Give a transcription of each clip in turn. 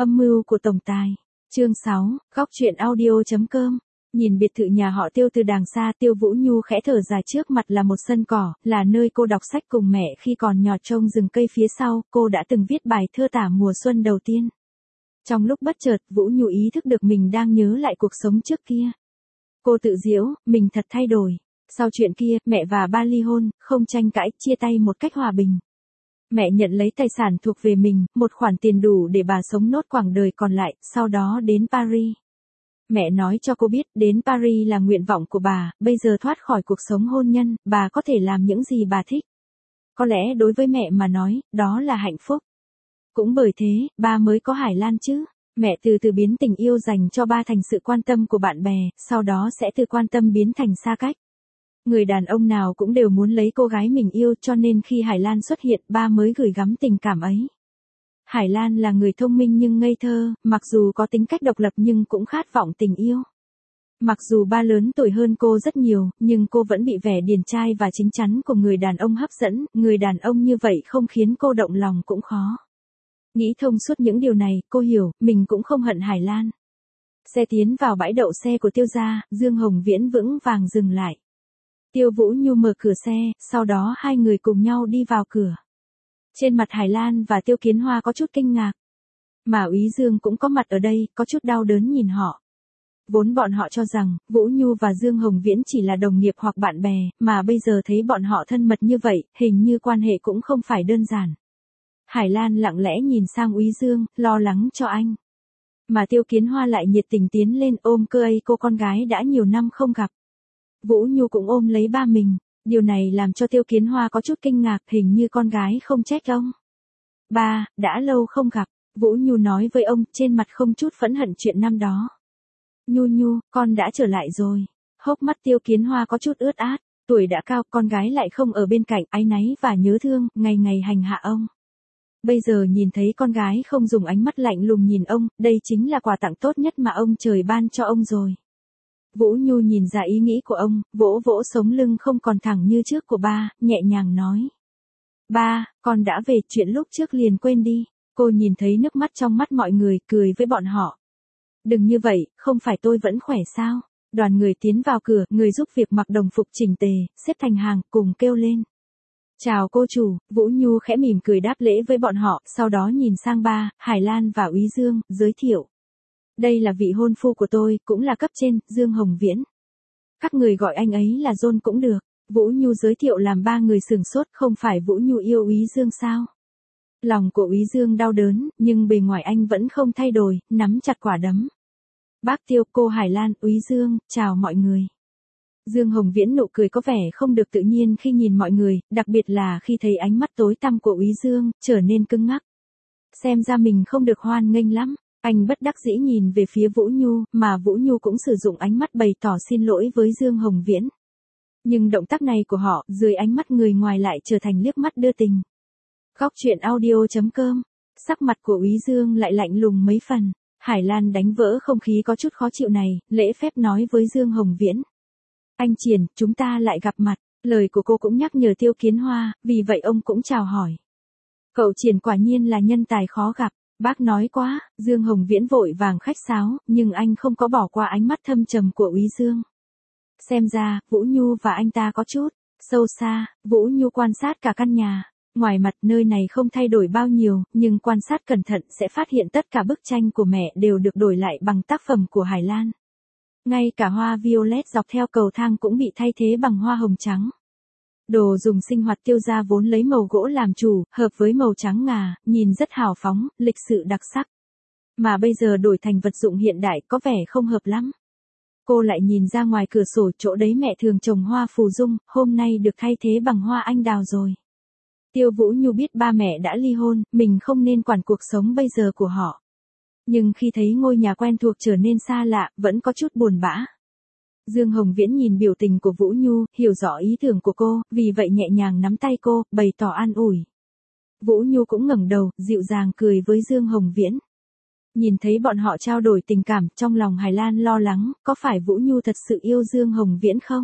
Âm mưu của tổng tài. Chương 6, góc truyện audio.com. Nhìn biệt thự nhà họ Tiêu từ đàng xa, Tiêu Vũ Nhu khẽ thở dài, trước mặt là một sân cỏ, là nơi cô đọc sách cùng mẹ khi còn nhỏ, trông rừng cây phía sau, cô đã từng viết bài thơ tả mùa xuân đầu tiên. Trong lúc bất chợt, Vũ Nhu ý thức được mình đang nhớ lại cuộc sống trước kia. Cô tự giễu, mình thật thay đổi. Sau chuyện kia, mẹ và ba ly hôn, không tranh cãi, chia tay một cách hòa bình. Mẹ nhận lấy tài sản thuộc về mình, một khoản tiền đủ để bà sống nốt quãng đời còn lại, sau đó đến Paris. Mẹ nói cho cô biết, đến Paris là nguyện vọng của bà, bây giờ thoát khỏi cuộc sống hôn nhân, bà có thể làm những gì bà thích. Có lẽ đối với mẹ mà nói, đó là hạnh phúc. Cũng bởi thế, ba mới có Hải Lan chứ. Mẹ từ từ biến tình yêu dành cho ba thành sự quan tâm của bạn bè, sau đó sẽ từ quan tâm biến thành xa cách. Người đàn ông nào cũng đều muốn lấy cô gái mình yêu, cho nên khi Hải Lan xuất hiện, ba mới gửi gắm tình cảm ấy. Hải Lan là người thông minh nhưng ngây thơ, mặc dù có tính cách độc lập nhưng cũng khát vọng tình yêu. Mặc dù ba lớn tuổi hơn cô rất nhiều, nhưng cô vẫn bị vẻ điển trai và chín chắn của người đàn ông hấp dẫn, người đàn ông như vậy không khiến cô động lòng cũng khó. Nghĩ thông suốt những điều này, cô hiểu, mình cũng không hận Hải Lan. Xe tiến vào bãi đậu xe của Tiêu gia, Dương Hồng Viễn vững vàng dừng lại. Tiêu Vũ Nhu mở cửa xe, sau đó hai người cùng nhau đi vào cửa. Trên mặt Hải Lan và Tiêu Kiến Hoa có chút kinh ngạc. Mà Úy Dương cũng có mặt ở đây, có chút đau đớn nhìn họ. Vốn bọn họ cho rằng, Vũ Nhu và Dương Hồng Viễn chỉ là đồng nghiệp hoặc bạn bè, mà bây giờ thấy bọn họ thân mật như vậy, hình như quan hệ cũng không phải đơn giản. Hải Lan lặng lẽ nhìn sang Úy Dương, lo lắng cho anh. Mà Tiêu Kiến Hoa lại nhiệt tình tiến lên ôm cơ ấy cô con gái đã nhiều năm không gặp. Vũ Nhu cũng ôm lấy ba mình, điều này làm cho Tiêu Kiến Hoa có chút kinh ngạc, hình như con gái không trách ông. Ba, đã lâu không gặp, Vũ Nhu nói với ông, trên mặt không chút phẫn hận chuyện năm đó. Nhu, con đã trở lại rồi. Hốc mắt Tiêu Kiến Hoa có chút ướt át, tuổi đã cao, con gái lại không ở bên cạnh, áy náy và nhớ thương, ngày ngày hành hạ ông. Bây giờ nhìn thấy con gái không dùng ánh mắt lạnh lùng nhìn ông, đây chính là quà tặng tốt nhất mà ông trời ban cho ông rồi. Vũ Nhu nhìn ra ý nghĩ của ông, vỗ vỗ sống lưng không còn thẳng như trước của ba, nhẹ nhàng nói. Ba, con đã về, chuyện lúc trước liền quên đi. Cô nhìn thấy nước mắt trong mắt mọi người, cười với bọn họ. Đừng như vậy, không phải tôi vẫn khỏe sao? Đoàn người tiến vào cửa, người giúp việc mặc đồng phục chỉnh tề, xếp thành hàng, cùng kêu lên. Chào cô chủ, Vũ Nhu khẽ mỉm cười đáp lễ với bọn họ, sau đó nhìn sang ba, Hải Lan và Úy Dương, giới thiệu. Đây là vị hôn phu của tôi, cũng là cấp trên, Dương Hồng Viễn. Các người gọi anh ấy là John cũng được. Vũ Nhu giới thiệu làm ba người sửng sốt, không phải Vũ Nhu yêu Úy Dương sao? Lòng của Úy Dương đau đớn, nhưng bề ngoài anh vẫn không thay đổi, nắm chặt quả đấm. Bác Tiêu, cô Hải Lan, Úy Dương, chào mọi người. Dương Hồng Viễn nụ cười có vẻ không được tự nhiên khi nhìn mọi người, đặc biệt là khi thấy ánh mắt tối tăm của Úy Dương, trở nên cứng ngắc. Xem ra mình không được hoan nghênh lắm. Anh bất đắc dĩ nhìn về phía Vũ Nhu, mà Vũ Nhu cũng sử dụng ánh mắt bày tỏ xin lỗi với Dương Hồng Viễn. Nhưng động tác này của họ, dưới ánh mắt người ngoài lại trở thành liếc mắt đưa tình. Góc truyện audio.com. Sắc mặt của Úy Dương lại lạnh lùng mấy phần. Hải Lan đánh vỡ không khí có chút khó chịu này, lễ phép nói với Dương Hồng Viễn. Anh Triển, chúng ta lại gặp mặt. Lời của cô cũng nhắc nhở Tiêu Kiến Hoa, vì vậy ông cũng chào hỏi. Cậu Triển quả nhiên là nhân tài khó gặp. Bác nói quá, Dương Hồng Viễn vội vàng khách sáo, nhưng anh không có bỏ qua ánh mắt thâm trầm của Úy Dương. Xem ra, Vũ Nhu và anh ta có chút sâu xa. Vũ Nhu quan sát cả căn nhà. Ngoài mặt nơi này không thay đổi bao nhiêu, nhưng quan sát cẩn thận sẽ phát hiện tất cả bức tranh của mẹ đều được đổi lại bằng tác phẩm của Hải Lan. Ngay cả hoa violet dọc theo cầu thang cũng bị thay thế bằng hoa hồng trắng. Đồ dùng sinh hoạt Tiêu gia vốn lấy màu gỗ làm chủ, hợp với màu trắng ngà, nhìn rất hào phóng, lịch sự đặc sắc. Mà bây giờ đổi thành vật dụng hiện đại có vẻ không hợp lắm. Cô lại nhìn ra ngoài cửa sổ, chỗ đấy mẹ thường trồng hoa phù dung, hôm nay được thay thế bằng hoa anh đào rồi. Tiêu Vũ Nhu biết ba mẹ đã ly hôn, mình không nên quản cuộc sống bây giờ của họ. Nhưng khi thấy ngôi nhà quen thuộc trở nên xa lạ, vẫn có chút buồn bã. Dương Hồng Viễn nhìn biểu tình của Vũ Nhu, hiểu rõ ý tưởng của cô, vì vậy nhẹ nhàng nắm tay cô, bày tỏ an ủi. Vũ Nhu cũng ngẩng đầu, dịu dàng cười với Dương Hồng Viễn. Nhìn thấy bọn họ trao đổi tình cảm, trong lòng Hải Lan lo lắng, có phải Vũ Nhu thật sự yêu Dương Hồng Viễn không?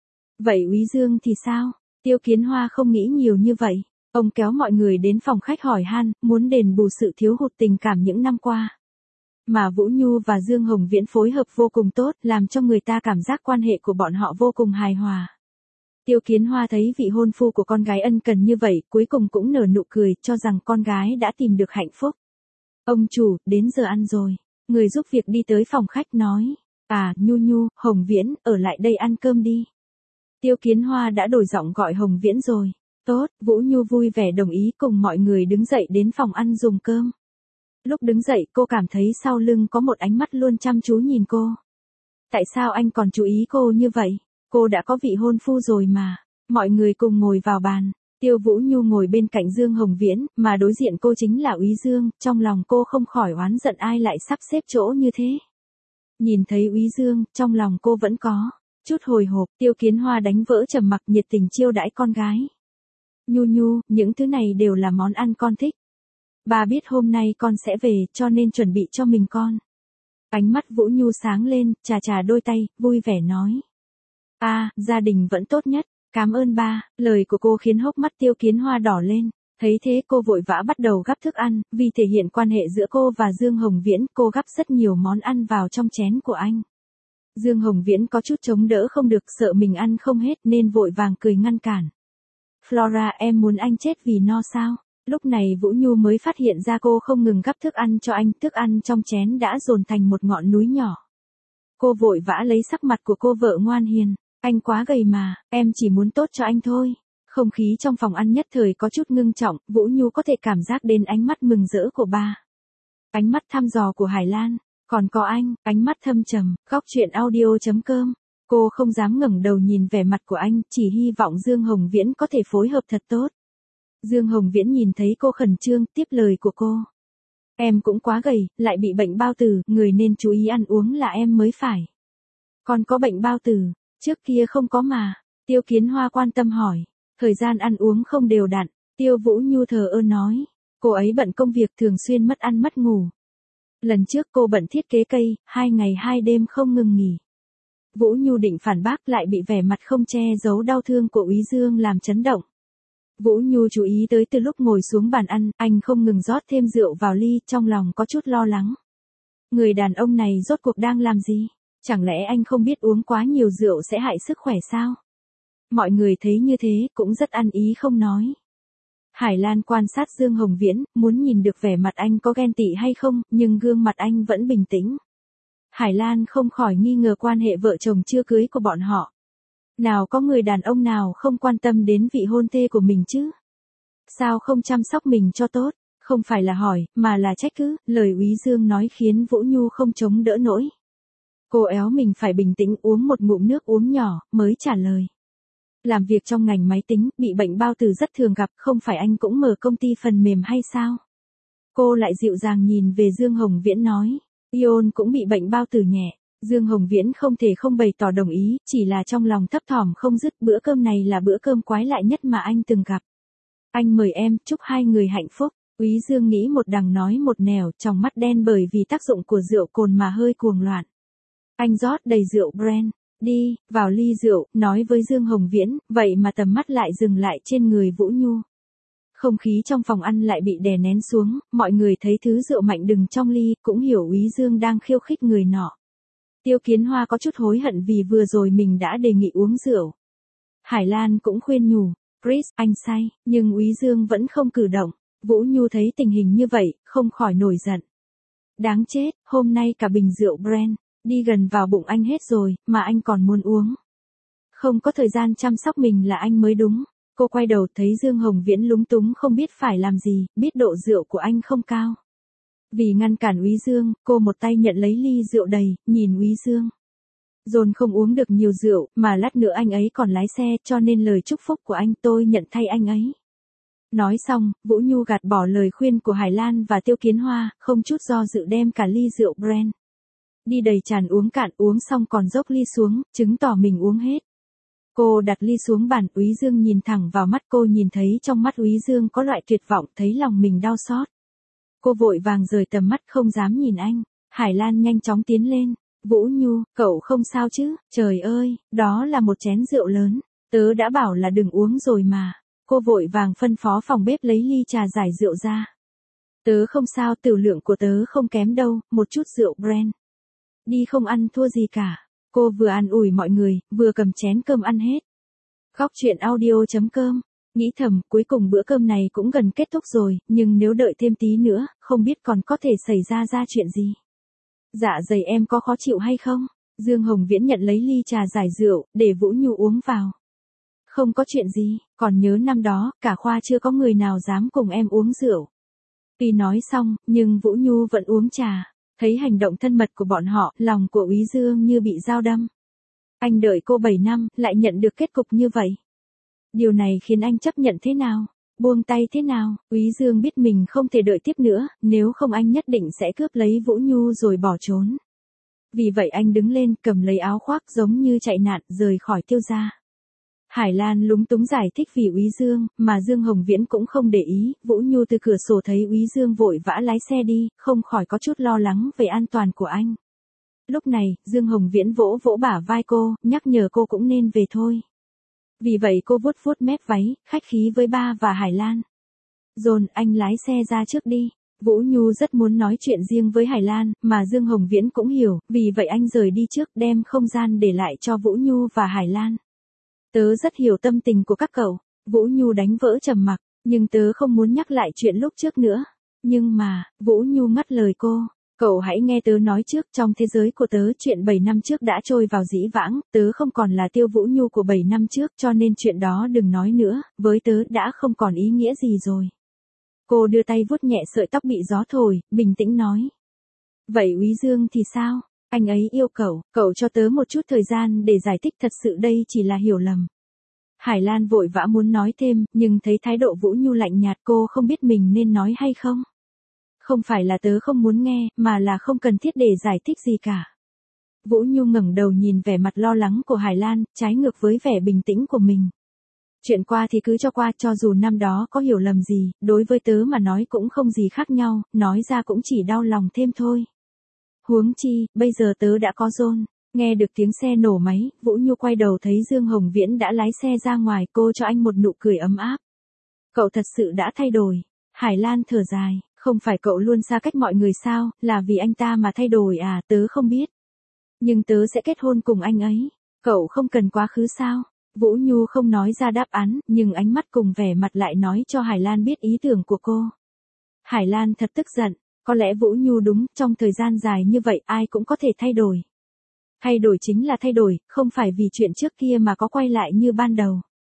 Vậy Úy Dương thì sao? Tiêu Kiến Hoa không nghĩ nhiều như vậy. Ông kéo mọi người đến phòng khách hỏi han, muốn đền bù sự thiếu hụt tình cảm những năm qua. Mà Vũ Nhu và Dương Hồng Viễn phối hợp vô cùng tốt, làm cho người ta cảm giác quan hệ của bọn họ vô cùng hài hòa. Tiêu Kiến Hoa thấy vị hôn phu của con gái ân cần như vậy, cuối cùng cũng nở nụ cười, cho rằng con gái đã tìm được hạnh phúc. Ông chủ, đến giờ ăn rồi. Người giúp việc đi tới phòng khách nói. À, Nhu, Hồng Viễn, ở lại đây ăn cơm đi. Tiêu Kiến Hoa đã đổi giọng gọi Hồng Viễn rồi. Tốt, Vũ Nhu vui vẻ đồng ý cùng mọi người đứng dậy đến phòng ăn dùng cơm. Lúc đứng dậy cô cảm thấy sau lưng có một ánh mắt luôn chăm chú nhìn cô. Tại sao anh còn chú ý cô như vậy? Cô đã có vị hôn phu rồi mà. Mọi người cùng ngồi vào bàn. Tiêu Vũ Nhu ngồi bên cạnh Dương Hồng Viễn, mà đối diện cô chính là Úy Dương, trong lòng cô không khỏi oán giận ai lại sắp xếp chỗ như thế. Nhìn thấy Úy Dương, trong lòng cô vẫn có chút hồi hộp. Tiêu Kiến Hoa đánh vỡ trầm mặc, nhiệt tình chiêu đãi con gái. Nhu, những thứ này đều là món ăn con thích. Ba biết hôm nay con sẽ về, cho nên chuẩn bị cho mình con. Ánh mắt Vũ Nhu sáng lên, chà đôi tay, vui vẻ nói. Gia đình vẫn tốt nhất, cảm ơn ba. Lời của cô khiến hốc mắt Tiêu Kiến Hoa đỏ lên. Thấy thế cô vội vã bắt đầu gắp thức ăn, vì thể hiện quan hệ giữa cô và Dương Hồng Viễn, cô gắp rất nhiều món ăn vào trong chén của anh. Dương Hồng Viễn có chút chống đỡ không được, sợ mình ăn không hết nên vội vàng cười ngăn cản. Flora, em muốn anh chết vì no sao? Lúc này Vũ Nhu mới phát hiện ra cô không ngừng gắp thức ăn cho anh, thức ăn trong chén đã dồn thành một ngọn núi nhỏ. Cô vội vã lấy sắc mặt của cô vợ ngoan hiền. Anh quá gầy mà, em chỉ muốn tốt cho anh thôi. Không khí trong phòng ăn nhất thời có chút ngưng trọng, Vũ Nhu có thể cảm giác đến ánh mắt mừng rỡ của ba. Ánh mắt thăm dò của Hải Lan, còn có anh, ánh mắt thâm trầm, góc chuyện audio.com. Cô không dám ngẩng đầu nhìn vẻ mặt của anh, chỉ hy vọng Dương Hồng Viễn có thể phối hợp thật tốt. Dương Hồng Viễn nhìn thấy cô khẩn trương, tiếp lời của cô. Em cũng quá gầy, lại bị bệnh bao tử, người nên chú ý ăn uống là em mới phải. Còn có bệnh bao tử, trước kia không có mà. Tiêu Kiến Hoa quan tâm hỏi. Thời gian ăn uống không đều đặn, Tiêu Vũ Nhu thờ ơ nói. Cô ấy bận công việc thường xuyên mất ăn mất ngủ. Lần trước cô bận thiết kế cây, 2 ngày 2 đêm không ngừng nghỉ. Vũ Nhu định phản bác lại bị vẻ mặt không che giấu đau thương của Úy Dương làm chấn động. Vũ Nhu chú ý tới từ lúc ngồi xuống bàn ăn, anh không ngừng rót thêm rượu vào ly, trong lòng có chút lo lắng. Người đàn ông này rốt cuộc đang làm gì? Chẳng lẽ anh không biết uống quá nhiều rượu sẽ hại sức khỏe sao? Mọi người thấy như thế, cũng rất ăn ý không nói. Hải Lan quan sát Dương Hồng Viễn, muốn nhìn được vẻ mặt anh có ghen tị hay không, nhưng gương mặt anh vẫn bình tĩnh. Hải Lan không khỏi nghi ngờ quan hệ vợ chồng chưa cưới của bọn họ. Nào có người đàn ông nào không quan tâm đến vị hôn thê của mình chứ? Sao không chăm sóc mình cho tốt? Không phải là hỏi, mà là trách cứ. Lời Úy Dương nói khiến Vũ Nhu không chống đỡ nổi. Cô éo mình phải bình tĩnh uống một ngụm nước uống nhỏ, mới trả lời. Làm việc trong ngành máy tính, bị bệnh bao tử rất thường gặp, không phải anh cũng mở công ty phần mềm hay sao? Cô lại dịu dàng nhìn về Dương Hồng Viễn nói. Ion cũng bị bệnh bao tử nhẹ. Dương Hồng Viễn không thể không bày tỏ đồng ý, chỉ là trong lòng thấp thỏm không dứt. Bữa cơm này là bữa cơm quái lạ nhất mà anh từng gặp. Anh mời em, chúc hai người hạnh phúc. Úy Dương nghĩ một đằng nói một nẻo, trong mắt đen bởi vì tác dụng của rượu cồn mà hơi cuồng loạn. Anh rót đầy rượu brand. Đi, vào ly rượu, nói với Dương Hồng Viễn, vậy mà tầm mắt lại dừng lại trên người Vũ Nhu. Không khí trong phòng ăn lại bị đè nén xuống, mọi người thấy thứ rượu mạnh đừng trong ly, cũng hiểu Úy Dương đang khiêu khích người nọ. Tiêu Kiến Hoa có chút hối hận vì vừa rồi mình đã đề nghị uống rượu. Hải Lan cũng khuyên nhủ, Chris, anh say, nhưng Úy Dương vẫn không cử động. Vũ Nhu thấy tình hình như vậy, không khỏi nổi giận. Đáng chết, hôm nay cả bình rượu brand, đi gần vào bụng anh hết rồi, mà anh còn muốn uống. Không có thời gian chăm sóc mình là anh mới đúng. Cô quay đầu thấy Dương Hồng Viễn lúng túng không biết phải làm gì, biết độ rượu của anh không cao. Vì ngăn cản Úy Dương, cô một tay nhận lấy ly rượu đầy, nhìn Úy Dương. Dồn không uống được nhiều rượu, mà lát nữa anh ấy còn lái xe, cho nên lời chúc phúc của anh tôi nhận thay anh ấy. Nói xong, Vũ Nhu gạt bỏ lời khuyên của Hải Lan và Tiêu Kiến Hoa, không chút do dự đem cả ly rượu brand. Đi đầy tràn uống cạn, uống xong còn dốc ly xuống, chứng tỏ mình uống hết. Cô đặt ly xuống bàn, Úy Dương nhìn thẳng vào mắt cô, nhìn thấy trong mắt Úy Dương có loại tuyệt vọng, thấy lòng mình đau xót. Cô vội vàng rời tầm mắt không dám nhìn anh. Hải Lan nhanh chóng tiến lên. Vũ Nhu, cậu không sao chứ? Trời ơi, đó là một chén rượu lớn. Tớ đã bảo là đừng uống rồi mà. Cô vội vàng phân phó phòng bếp lấy ly trà giải rượu ra. Tớ không sao, tiểu lượng của tớ không kém đâu, một chút rượu brand. Đi không ăn thua gì cả. Cô vừa an ủi mọi người, vừa cầm chén cơm ăn hết. Góc chuyện audio.com. Nghĩ thầm, cuối cùng bữa cơm này cũng gần kết thúc rồi, nhưng nếu đợi thêm tí nữa, không biết còn có thể xảy ra chuyện gì. Dạ dày em có khó chịu hay không? Dương Hồng Viễn nhận lấy ly trà giải rượu, để Vũ Nhu uống vào. Không có chuyện gì, còn nhớ năm đó, cả khoa chưa có người nào dám cùng em uống rượu. Tuy nói xong, nhưng Vũ Nhu vẫn uống trà. Thấy hành động thân mật của bọn họ, lòng của Úy Dương như bị dao đâm. Anh đợi cô 7 năm, lại nhận được kết cục như vậy. Điều này khiến anh chấp nhận thế nào? Buông tay thế nào? Úy Dương biết mình không thể đợi tiếp nữa, nếu không anh nhất định sẽ cướp lấy Vũ Nhu rồi bỏ trốn. Vì vậy anh đứng lên, cầm lấy áo khoác giống như chạy nạn, rời khỏi Tiêu gia. Hải Lan lúng túng giải thích vì Úy Dương, mà Dương Hồng Viễn cũng không để ý, Vũ Nhu từ cửa sổ thấy Úy Dương vội vã lái xe đi, không khỏi có chút lo lắng về an toàn của anh. Lúc này, Dương Hồng Viễn vỗ vỗ bả vai cô, nhắc nhở cô cũng nên về thôi. Vì vậy cô vuốt vuốt mép váy, khách khí với ba và Hải Lan. Dồn, anh lái xe ra trước đi. Vũ Nhu rất muốn nói chuyện riêng với Hải Lan, mà Dương Hồng Viễn cũng hiểu, vì vậy anh rời đi trước đem không gian để lại cho Vũ Nhu và Hải Lan. Tớ rất hiểu tâm tình của các cậu. Vũ Nhu đánh vỡ trầm mặc, nhưng tớ không muốn nhắc lại chuyện lúc trước nữa. Nhưng mà, Vũ Nhu ngắt lời cô. Cậu hãy nghe tớ nói trước, trong thế giới của tớ chuyện 7 năm trước đã trôi vào dĩ vãng, tớ không còn là Tiêu Vũ Nhu của 7 năm trước cho nên chuyện đó đừng nói nữa, với tớ đã không còn ý nghĩa gì rồi. Cô đưa tay vuốt nhẹ sợi tóc bị gió thổi, bình tĩnh nói. Vậy Úy Dương thì sao? Anh ấy yêu cậu cho tớ một chút thời gian để giải thích, thật sự đây chỉ là hiểu lầm. Hải Lan vội vã muốn nói thêm, nhưng thấy thái độ Vũ Nhu lạnh nhạt cô không biết mình nên nói hay không. Không phải là tớ không muốn nghe, mà là không cần thiết để giải thích gì cả. Vũ Nhu ngẩng đầu nhìn vẻ mặt lo lắng của Hải Lan, trái ngược với vẻ bình tĩnh của mình. Chuyện qua thì cứ cho qua, cho dù năm đó có hiểu lầm gì, đối với tớ mà nói cũng không gì khác nhau, nói ra cũng chỉ đau lòng thêm thôi. Huống chi, bây giờ tớ đã có John. Nghe được tiếng xe nổ máy, Vũ Nhu quay đầu thấy Dương Hồng Viễn đã lái xe ra ngoài, cô cho anh một nụ cười ấm áp. Cậu thật sự đã thay đổi. Hải Lan thở dài, không phải cậu luôn xa cách mọi người sao, là vì anh ta mà thay đổi à, tớ không biết. Nhưng tớ sẽ kết hôn cùng anh ấy. Cậu không cần quá khứ sao? Vũ Nhu không nói ra đáp án, nhưng ánh mắt cùng vẻ mặt lại nói cho Hải Lan biết ý tưởng của cô. Hải Lan thật tức giận, có lẽ Vũ Nhu đúng, trong thời gian dài như vậy ai cũng có thể thay đổi. Thay đổi chính là thay đổi, không phải vì chuyện trước kia mà có quay lại như ban đầu.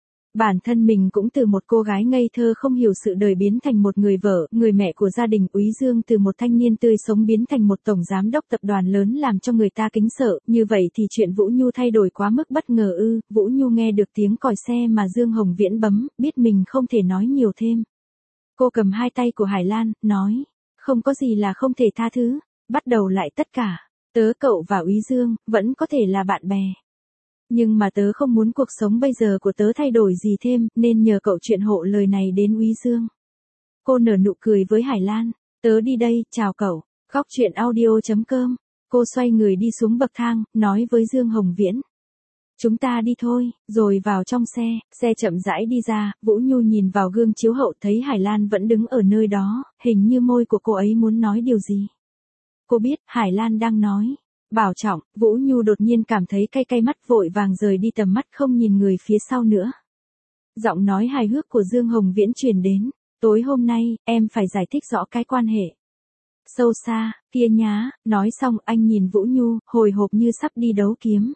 Bản thân mình cũng từ một cô gái ngây thơ không hiểu sự đời biến thành một người vợ, người mẹ của gia đình. Úy Dương từ một thanh niên tươi sống biến thành một tổng giám đốc tập đoàn lớn làm cho người ta kính sợ, như vậy thì chuyện Vũ Nhu thay đổi quá mức bất ngờ ư? Vũ Nhu nghe được tiếng còi xe mà Dương Hồng Viễn bấm, biết mình không thể nói nhiều thêm. Cô cầm hai tay của Hải Lan, nói, không có gì là không thể tha thứ, bắt đầu lại tất cả. Tớ, cậu và Úy Dương, vẫn có thể là bạn bè. Nhưng mà tớ không muốn cuộc sống bây giờ của tớ thay đổi gì thêm, nên nhờ cậu chuyện hộ lời này đến Úy Dương. Cô nở nụ cười với Hải Lan. Tớ đi đây, chào cậu. Góc chuyện audio.com. Cô xoay người đi xuống bậc thang, nói với Dương Hồng Viễn. Chúng ta đi thôi, rồi vào trong xe chậm rãi đi ra, Vũ Nhu nhìn vào gương chiếu hậu thấy Hải Lan vẫn đứng ở nơi đó, hình như môi của cô ấy muốn nói điều gì. Cô biết, Hải Lan đang nói. Bảo trọng, Vũ Nhu đột nhiên cảm thấy cay cay mắt, vội vàng rời đi tầm mắt không nhìn người phía sau nữa. Giọng nói hài hước của Dương Hồng Viễn truyền đến. Tối hôm nay, em phải giải thích rõ cái quan hệ sâu xa, kia nhá. Nói xong anh nhìn Vũ Nhu, hồi hộp như sắp đi đấu kiếm.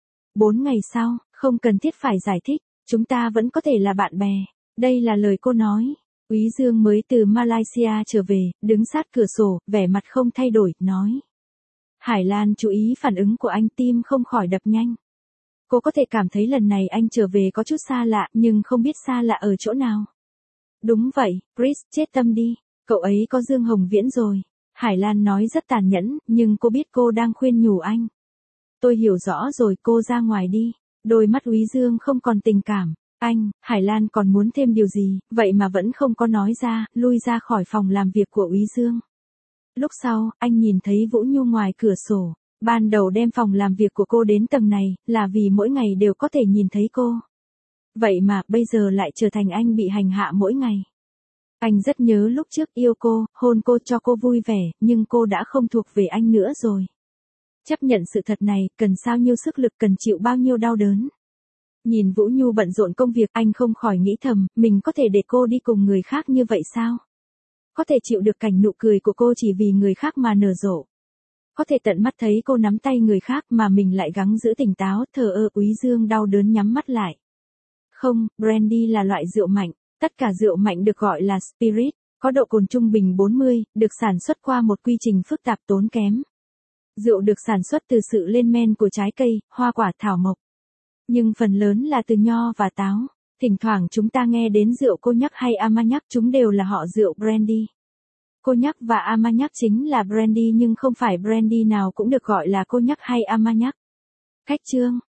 4 ngày sau, không cần thiết phải giải thích, chúng ta vẫn có thể là bạn bè. Đây là lời cô nói. Úy Dương mới từ Malaysia trở về, đứng sát cửa sổ, vẻ mặt không thay đổi, nói. Hải Lan chú ý phản ứng của anh, tim không khỏi đập nhanh. Cô có thể cảm thấy lần này anh trở về có chút xa lạ, nhưng không biết xa lạ ở chỗ nào. Đúng vậy, Chris, chết tâm đi, cậu ấy có Dương Hồng Viễn rồi. Hải Lan nói rất tàn nhẫn, nhưng cô biết cô đang khuyên nhủ anh. Tôi hiểu rõ rồi, cô ra ngoài đi. Đôi mắt Úy Dương không còn tình cảm. Anh, Hải Lan còn muốn thêm điều gì, vậy mà vẫn không có nói ra, lui ra khỏi phòng làm việc của Úy Dương. Lúc sau, anh nhìn thấy Vũ Nhu ngoài cửa sổ. Ban đầu đem phòng làm việc của cô đến tầng này, là vì mỗi ngày đều có thể nhìn thấy cô. Vậy mà, bây giờ lại trở thành anh bị hành hạ mỗi ngày. Anh rất nhớ lúc trước yêu cô, hôn cô cho cô vui vẻ, nhưng cô đã không thuộc về anh nữa rồi. Chấp nhận sự thật này, cần sao nhiêu sức lực, cần chịu bao nhiêu đau đớn. Nhìn Vũ Nhu bận rộn công việc, anh không khỏi nghĩ thầm, mình có thể để cô đi cùng người khác như vậy sao? Có thể chịu được cảnh nụ cười của cô chỉ vì người khác mà nở rộ. Có thể tận mắt thấy cô nắm tay người khác mà mình lại gắng giữ tỉnh táo, thờ ơ. Úy Dương đau đớn nhắm mắt lại. Không, brandy là loại rượu mạnh. Tất cả rượu mạnh được gọi là spirit, có độ cồn trung bình 40, được sản xuất qua một quy trình phức tạp tốn kém. Rượu được sản xuất từ sự lên men của trái cây, hoa quả, thảo mộc. Nhưng phần lớn là từ nho và táo. Thỉnh thoảng chúng ta nghe đến rượu cognac hay armagnac, chúng đều là họ rượu brandy. Cognac và armagnac chính là brandy nhưng không phải brandy nào cũng được gọi là cognac hay armagnac. Cách chương